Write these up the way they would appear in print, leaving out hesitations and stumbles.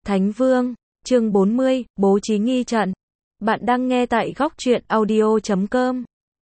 Thánh Vương, chương 40, bố trí nghi trận. Bạn đang nghe tại góc truyện audio.com.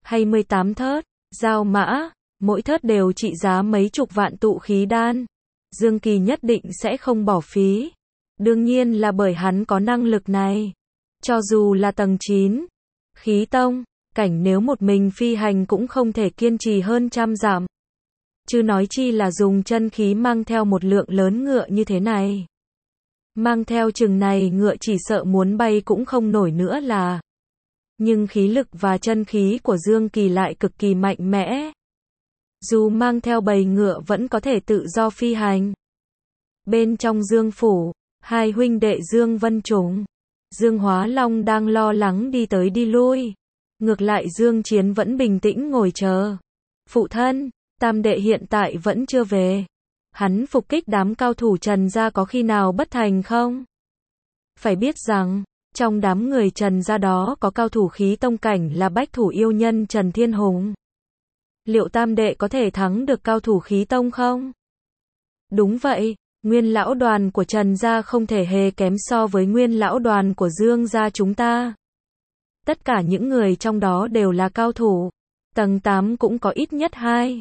28 thớt, giao mã, mỗi thớt đều trị giá mấy chục vạn tụ khí đan. Dương Kỳ nhất định sẽ không bỏ phí. Đương nhiên là bởi hắn có năng lực này. Cho dù là tầng 9, khí tông, cảnh nếu một mình phi hành cũng không thể kiên trì hơn trăm dặm. Chứ nói chi là dùng chân khí mang theo một lượng lớn ngựa như thế này. Mang theo chừng này ngựa chỉ sợ muốn bay cũng không nổi nữa là. Nhưng khí lực và chân khí của Dương Kỳ lại cực kỳ mạnh mẽ. Dù mang theo bầy ngựa vẫn có thể tự do phi hành. Bên trong Dương phủ, hai huynh đệ Dương Vân Trùng, Dương Hóa Long đang lo lắng đi tới đi lui. Ngược lại Dương Chiến vẫn bình tĩnh ngồi chờ. Phụ thân, tam đệ hiện tại vẫn chưa về. Hắn phục kích đám cao thủ Trần gia có khi nào bất thành không? Phải biết rằng, trong đám người Trần gia đó có cao thủ khí tông cảnh là bách thủ yêu nhân Trần Thiên Hùng. Liệu tam đệ có thể thắng được cao thủ khí tông không? Đúng vậy, nguyên lão đoàn của Trần gia không thể hề kém so với nguyên lão đoàn của Dương gia chúng ta. Tất cả những người trong đó đều là cao thủ. Tầng 8 cũng có ít nhất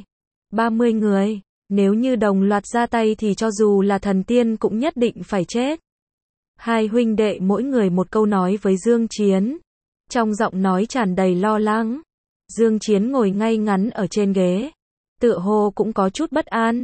30 người. Nếu như đồng loạt ra tay thì cho dù là thần tiên cũng nhất định phải chết. Hai huynh đệ mỗi người một câu nói với Dương Chiến. Trong giọng nói tràn đầy lo lắng. Dương Chiến ngồi ngay ngắn ở trên ghế. Tựa hồ cũng có chút bất an.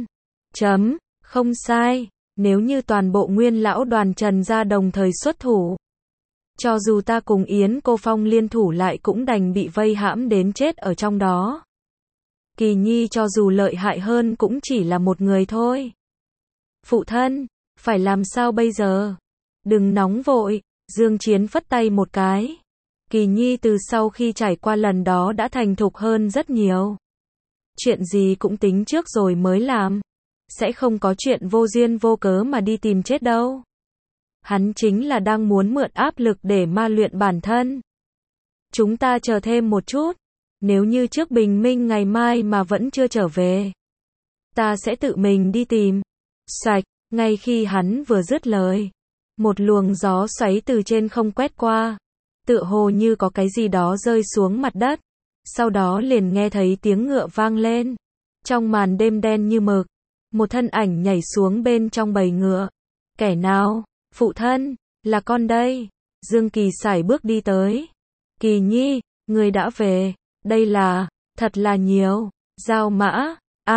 Không sai. Nếu như toàn bộ nguyên lão đoàn Trần gia đồng thời xuất thủ. Cho dù ta cùng Yến Cô Phong liên thủ lại cũng đành bị vây hãm đến chết ở trong đó. Kỳ Nhi cho dù lợi hại hơn cũng chỉ là một người thôi. Phụ thân, phải làm sao bây giờ? Đừng nóng vội, Dương Chiến phất tay một cái. Kỳ Nhi từ sau khi trải qua lần đó đã thành thục hơn rất nhiều. Chuyện gì cũng tính trước rồi mới làm. Sẽ không có chuyện vô duyên vô cớ mà đi tìm chết đâu. Hắn chính là đang muốn mượn áp lực để ma luyện bản thân. Chúng ta chờ thêm một chút. Nếu như trước bình minh ngày mai mà vẫn chưa trở về, ta sẽ tự mình đi tìm. Sạch, ngay khi hắn vừa dứt lời, một luồng gió xoáy từ trên không quét qua, tựa hồ như có cái gì đó rơi xuống mặt đất. Sau đó liền nghe thấy tiếng ngựa vang lên. Trong màn đêm đen như mực, một thân ảnh nhảy xuống bên trong bầy ngựa. Kẻ nào? Phụ thân, là con đây. Dương Kỳ sải bước đi tới. Kỳ Nhi, người đã về. Đây là, thật là nhiều, giao mã,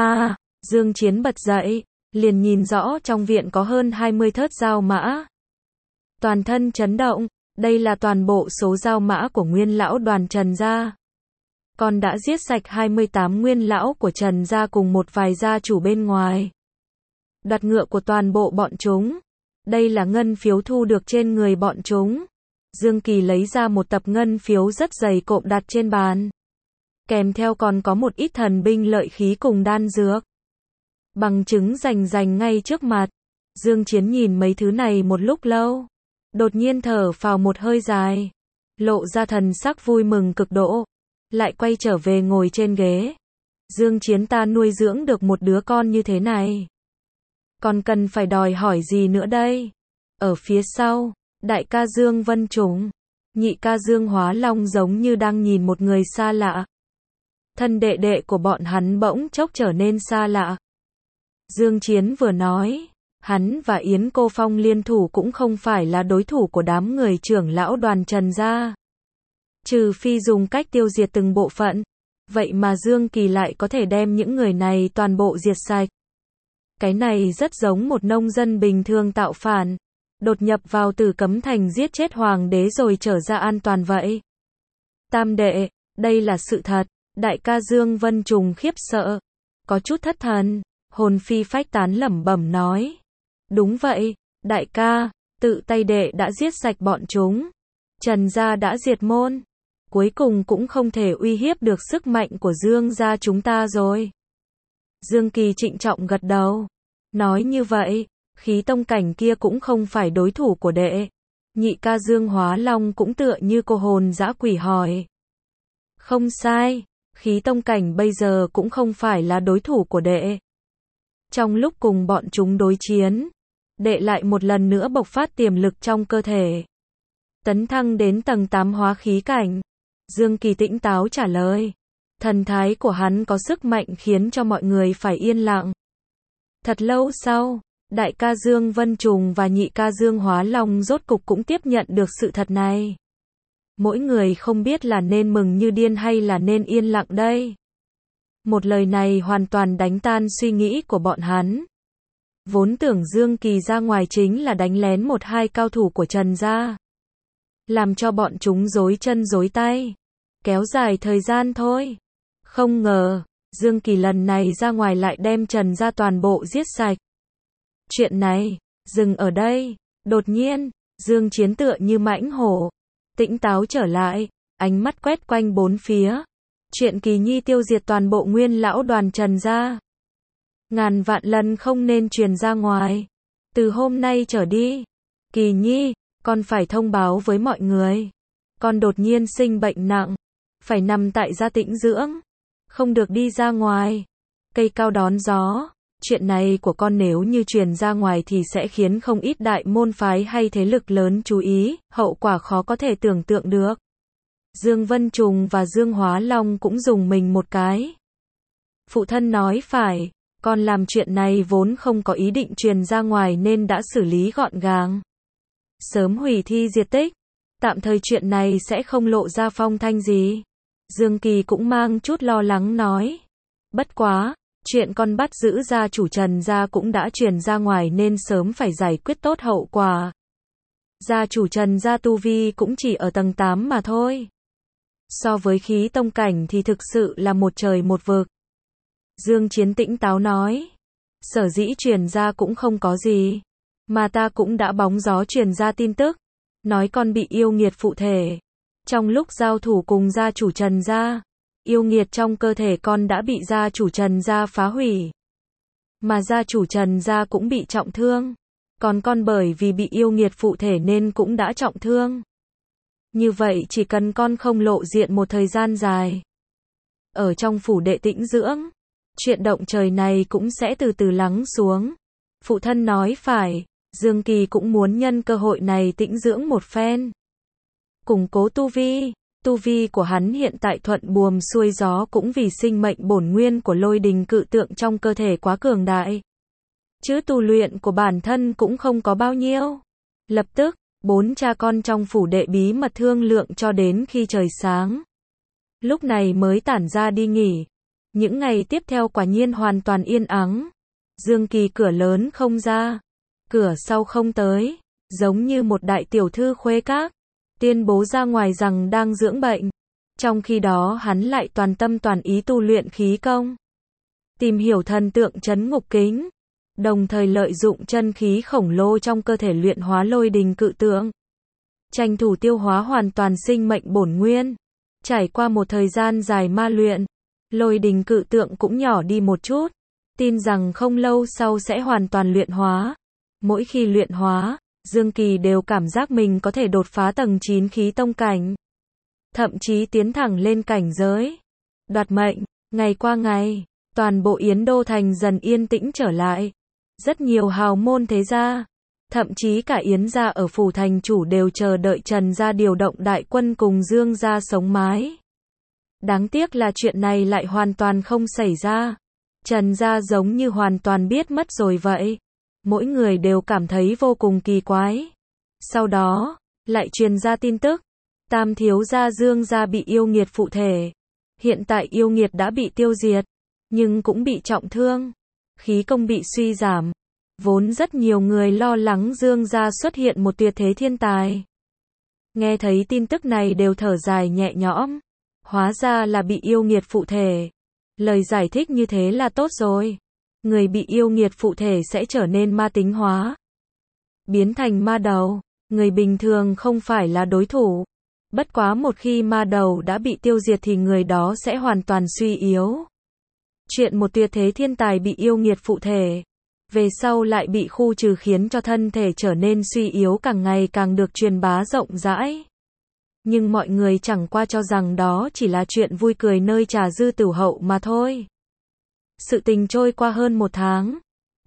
Dương Chiến bật dậy, liền nhìn rõ trong viện có hơn 20 thớt giao mã. Toàn thân chấn động, đây là toàn bộ số giao mã của nguyên lão đoàn Trần gia. Con đã giết sạch 28 nguyên lão của Trần gia cùng một vài gia chủ bên ngoài. Đoạt ngựa của toàn bộ bọn chúng. Đây là ngân phiếu thu được trên người bọn chúng. Dương Kỳ lấy ra một tập ngân phiếu rất dày cộm đặt trên bàn. Kèm theo còn có một ít thần binh lợi khí cùng đan dược. Bằng chứng rành ngay trước mặt. Dương Chiến nhìn mấy thứ này một lúc lâu. Đột nhiên thở phào một hơi dài. Lộ ra thần sắc vui mừng cực độ. Lại quay trở về ngồi trên ghế. Dương Chiến ta nuôi dưỡng được một đứa con như thế này. Còn cần phải đòi hỏi gì nữa đây? Ở phía sau, đại ca Dương Vân Trùng, nhị ca Dương Hóa Long giống như đang nhìn một người xa lạ. Thân đệ đệ của bọn hắn bỗng chốc trở nên xa lạ. Dương Chiến vừa nói, hắn và Yến Cô Phong liên thủ cũng không phải là đối thủ của đám người trưởng lão đoàn Trần gia. Trừ phi dùng cách tiêu diệt từng bộ phận, vậy mà Dương Kỳ lại có thể đem những người này toàn bộ diệt sạch. Cái này rất giống một nông dân bình thường tạo phản, đột nhập vào Tử Cấm Thành giết chết hoàng đế rồi trở ra an toàn vậy. Tam đệ, đây là sự thật. Đại ca Dương Vân Trùng khiếp sợ, có chút thất thần, hồn phi phách tán lẩm bẩm nói. Đúng vậy, đại ca, tự tay đệ đã giết sạch bọn chúng. Trần gia đã diệt môn. Cuối cùng cũng không thể uy hiếp được sức mạnh của Dương gia chúng ta rồi. Dương Kỳ trịnh trọng gật đầu. Nói như vậy, khí tông cảnh kia cũng không phải đối thủ của đệ. Nhị ca Dương Hóa Long cũng tựa như cô hồn dã quỷ hỏi. Không sai. Khí tông cảnh bây giờ cũng không phải là đối thủ của đệ. Trong lúc cùng bọn chúng đối chiến, để lại một lần nữa bộc phát tiềm lực trong cơ thể. Tấn thăng đến tầng 8 hóa khí cảnh. Dương Kỳ tĩnh táo trả lời. Thần thái của hắn có sức mạnh khiến cho mọi người phải yên lặng. Thật lâu sau, đại ca Dương Vân Trùng và nhị ca Dương Hóa Long rốt cục cũng tiếp nhận được sự thật này. Mỗi người không biết là nên mừng như điên hay là nên yên lặng đây. Một lời này hoàn toàn đánh tan suy nghĩ của bọn hắn. Vốn tưởng Dương Kỳ ra ngoài chính là đánh lén một hai cao thủ của Trần gia, làm cho bọn chúng rối chân rối tay, kéo dài thời gian thôi. Không ngờ, Dương Kỳ lần này ra ngoài lại đem Trần gia toàn bộ giết sạch. Chuyện này, dừng ở đây. Đột nhiên, Dương Chiến tựa như mãnh hổ, tỉnh táo trở lại, ánh mắt quét quanh bốn phía. Chuyện Kỳ Nhi tiêu diệt toàn bộ nguyên lão đoàn Trần gia, ngàn vạn lần không nên truyền ra ngoài. Từ hôm nay trở đi, Kỳ Nhi, con phải thông báo với mọi người. Con đột nhiên sinh bệnh nặng, phải nằm tại gia tĩnh dưỡng, không được đi ra ngoài. Cây cao đón gió, chuyện này của con nếu như truyền ra ngoài thì sẽ khiến không ít đại môn phái hay thế lực lớn chú ý, hậu quả khó có thể tưởng tượng được. Dương Vân Trùng và Dương Hóa Long cũng dùng mình một cái. Phụ thân nói phải, con làm chuyện này vốn không có ý định truyền ra ngoài nên đã xử lý gọn gàng. Sớm hủy thi diệt tích, tạm thời chuyện này sẽ không lộ ra phong thanh gì. Dương Kỳ cũng mang chút lo lắng nói. Bất quá, chuyện con bắt giữ gia chủ Trần gia cũng đã truyền ra ngoài nên sớm phải giải quyết tốt hậu quả. Gia chủ Trần gia tu vi cũng chỉ ở tầng 8 mà thôi. So với khí tông cảnh thì thực sự là một trời một vực. Dương Chiến tĩnh táo nói. Sở dĩ truyền ra cũng không có gì, mà ta cũng đã bóng gió truyền ra tin tức, nói con bị yêu nghiệt phụ thể. Trong lúc giao thủ cùng gia chủ Trần gia, yêu nghiệt trong cơ thể con đã bị gia chủ Trần gia phá hủy. Mà gia chủ Trần gia cũng bị trọng thương. Còn con bởi vì bị yêu nghiệt phụ thể nên cũng đã trọng thương. Như vậy chỉ cần con không lộ diện một thời gian dài, ở trong phủ đệ tĩnh dưỡng, chuyện động trời này cũng sẽ từ từ lắng xuống. Phụ thân nói phải, Dương Kỳ cũng muốn nhân cơ hội này tĩnh dưỡng một phen, củng cố tu vi. Tu vi của hắn hiện tại thuận buồm xuôi gió cũng vì sinh mệnh bổn nguyên của lôi đình cự tượng trong cơ thể quá cường đại. Chứ tu luyện của bản thân cũng không có bao nhiêu. Lập tức, bốn cha con trong phủ đệ bí mật thương lượng cho đến khi trời sáng. Lúc này mới tản ra đi nghỉ. Những ngày tiếp theo quả nhiên hoàn toàn yên ắng. Dương Kỳ cửa lớn không ra, cửa sau không tới, giống như một đại tiểu thư khuê các, tuyên bố ra ngoài rằng đang dưỡng bệnh. Trong khi đó hắn lại toàn tâm toàn ý tu luyện khí công, tìm hiểu thần tượng trấn ngục kính, đồng thời lợi dụng chân khí khổng lồ trong cơ thể luyện hóa lôi đình cự tượng, tranh thủ tiêu hóa hoàn toàn sinh mệnh bổn nguyên. Trải qua một thời gian dài ma luyện, lôi đình cự tượng cũng nhỏ đi một chút, tin rằng không lâu sau sẽ hoàn toàn luyện hóa. Mỗi khi luyện hóa, Dương Kỳ đều cảm giác mình có thể đột phá tầng 9 khí tông cảnh, thậm chí tiến thẳng lên cảnh giới đoạt mệnh. Ngày qua ngày, toàn bộ Yến Đô thành dần yên tĩnh trở lại. Rất nhiều hào môn thế gia, thậm chí cả Yến gia ở phủ thành chủ đều chờ đợi Trần gia điều động đại quân cùng Dương gia sống mái. Đáng tiếc là chuyện này lại hoàn toàn không xảy ra. Trần gia giống như hoàn toàn biết mất rồi vậy. Mỗi người đều cảm thấy vô cùng kỳ quái. Sau đó, lại truyền ra tin tức, tam thiếu gia Dương gia bị yêu nghiệt phụ thể. Hiện tại yêu nghiệt đã bị tiêu diệt, nhưng cũng bị trọng thương, khí công bị suy giảm. Vốn rất nhiều người lo lắng Dương gia xuất hiện một tuyệt thế thiên tài. Nghe thấy tin tức này đều thở dài nhẹ nhõm. Hóa ra là bị yêu nghiệt phụ thể. Lời giải thích như thế là tốt rồi. Người bị yêu nghiệt phụ thể sẽ trở nên ma tính hóa, biến thành ma đầu. Người bình thường không phải là đối thủ. Bất quá một khi ma đầu đã bị tiêu diệt thì người đó sẽ hoàn toàn suy yếu. Chuyện một tuyệt thế thiên tài bị yêu nghiệt phụ thể, về sau lại bị khu trừ khiến cho thân thể trở nên suy yếu càng ngày càng được truyền bá rộng rãi. Nhưng mọi người chẳng qua cho rằng đó chỉ là chuyện vui cười nơi trà dư tửu hậu mà thôi. Sự tình trôi qua hơn một tháng.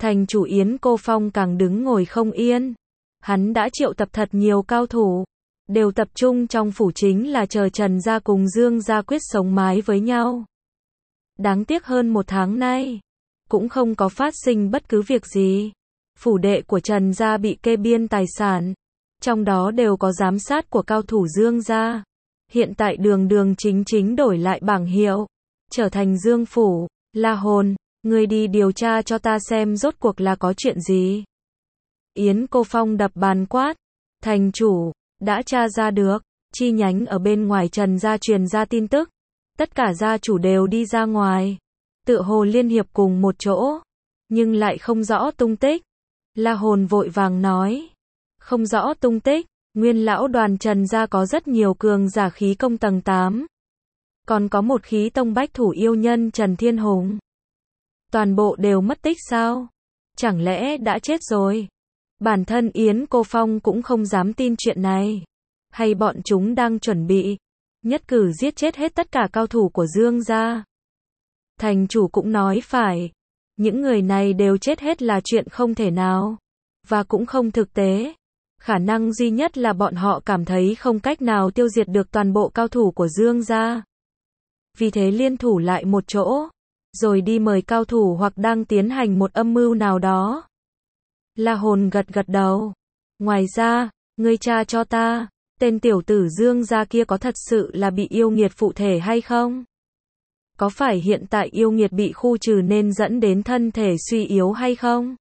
Thành chủ Yến Cô Phong càng đứng ngồi không yên. Hắn đã triệu tập thật nhiều cao thủ, đều tập trung trong phủ chính là chờ Trần gia cùng Dương gia quyết sống mái với nhau. Đáng tiếc hơn một tháng nay, cũng không có phát sinh bất cứ việc gì. Phủ đệ của Trần gia bị kê biên tài sản, trong đó đều có giám sát của cao thủ Dương gia. Hiện tại đường đường chính chính đổi lại bảng hiệu, trở thành Dương phủ. La Hồn, ngươi đi điều tra cho ta xem rốt cuộc là có chuyện gì. Yến Cô Phong đập bàn quát. Thành chủ, đã tra ra được, chi nhánh ở bên ngoài Trần gia truyền ra tin tức. Tất cả gia chủ đều đi ra ngoài, tựa hồ liên hiệp cùng một chỗ, nhưng lại không rõ tung tích. La Hồn vội vàng nói. Không rõ tung tích, nguyên lão đoàn Trần gia có rất nhiều cường giả khí công tầng 8. Còn có một khí tông bách thủ yêu nhân Trần Thiên Hùng. Toàn bộ đều mất tích sao? Chẳng lẽ đã chết rồi? Bản thân Yến Cô Phong cũng không dám tin chuyện này. Hay bọn chúng đang chuẩn bị nhất cử giết chết hết tất cả cao thủ của Dương gia? Thành chủ cũng nói phải. Những người này đều chết hết là chuyện không thể nào, và cũng không thực tế. Khả năng duy nhất là bọn họ cảm thấy không cách nào tiêu diệt được toàn bộ cao thủ của Dương gia. Vì thế liên thủ lại một chỗ, rồi đi mời cao thủ hoặc đang tiến hành một âm mưu nào đó. La Hồn gật gật đầu. Ngoài ra, ngươi tra cho ta, tên tiểu tử Dương gia kia có thật sự là bị yêu nghiệt phụ thể hay không? Có phải hiện tại yêu nghiệt bị khu trừ nên dẫn đến thân thể suy yếu hay không?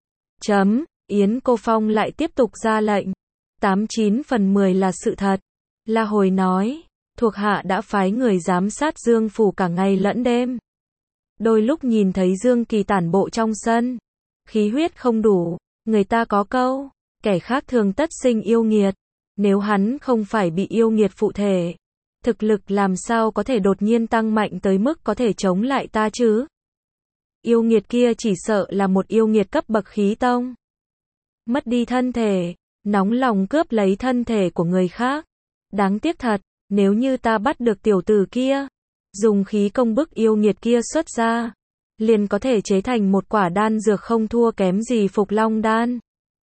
Yến Cô Phong lại tiếp tục ra lệnh. 89 phần 10 là sự thật. La Hồi nói, thuộc hạ đã phái người giám sát Dương phủ cả ngày lẫn đêm. Đôi lúc nhìn thấy Dương Kỳ tản bộ trong sân, khí huyết không đủ, người ta có câu, kẻ khác thường tất sinh yêu nghiệt. Nếu hắn không phải bị yêu nghiệt phụ thể, thực lực làm sao có thể đột nhiên tăng mạnh tới mức có thể chống lại ta chứ? Yêu nghiệt kia chỉ sợ là một yêu nghiệt cấp bậc khí tông. Mất đi thân thể, nóng lòng cướp lấy thân thể của người khác. Đáng tiếc thật, nếu như ta bắt được tiểu tử kia, dùng khí công bức yêu nghiệt kia xuất ra, liền có thể chế thành một quả đan dược không thua kém gì Phục Long đan.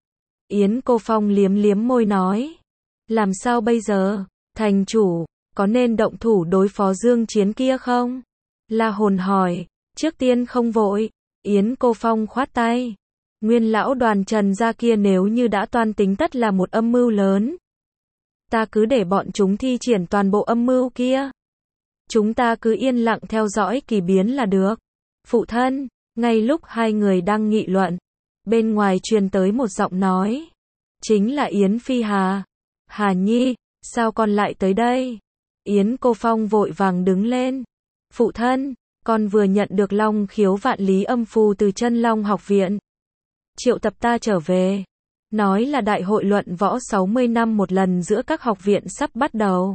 Yến Cô Phong liếm liếm môi nói. Làm sao bây giờ, thành chủ, có nên động thủ đối phó Dương Chiến kia không? La Hồn hỏi. Trước tiên không vội. Yến Cô Phong khoát tay. Nguyên lão đoàn Trần gia kia nếu như đã toan tính tất là một âm mưu lớn. Ta cứ để bọn chúng thi triển toàn bộ âm mưu kia. Chúng ta cứ yên lặng theo dõi kỳ biến là được. Phụ thân, ngay lúc hai người đang nghị luận, bên ngoài truyền tới một giọng nói. Chính là Yến Phi Hà. Hà Nhi, sao con lại tới đây? Yến Cô Phong vội vàng đứng lên. Phụ thân, con vừa nhận được Long Khiếu Vạn Lý âm phù từ Chân Long học viện. Triệu tập ta trở về. Nói là đại hội luận võ 60 năm một lần giữa các học viện sắp bắt đầu.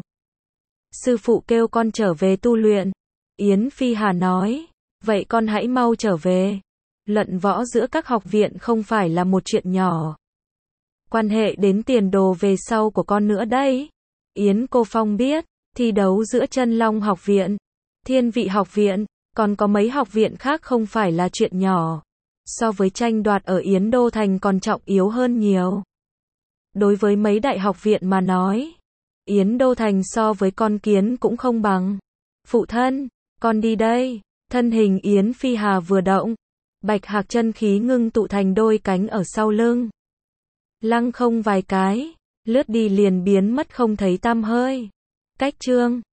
Sư phụ kêu con trở về tu luyện. Yến Phi Hà nói. Vậy con hãy mau trở về. Luận võ giữa các học viện không phải là một chuyện nhỏ. Quan hệ đến tiền đồ về sau của con nữa đấy. Yến Cô Phong biết, thi đấu giữa Chân Long học viện, Thiên Vị học viện, còn có mấy học viện khác không phải là chuyện nhỏ. So với tranh đoạt ở Yến Đô Thành còn trọng yếu hơn nhiều. Đối với mấy đại học viện mà nói, Yến Đô Thành so với con kiến cũng không bằng. Phụ thân, con đi đây. Thân hình Yến Phi Hà vừa động, bạch hạc chân khí ngưng tụ thành đôi cánh ở sau lưng. Lăng không vài cái, lướt đi liền biến mất không thấy tăm hơi. Cách chương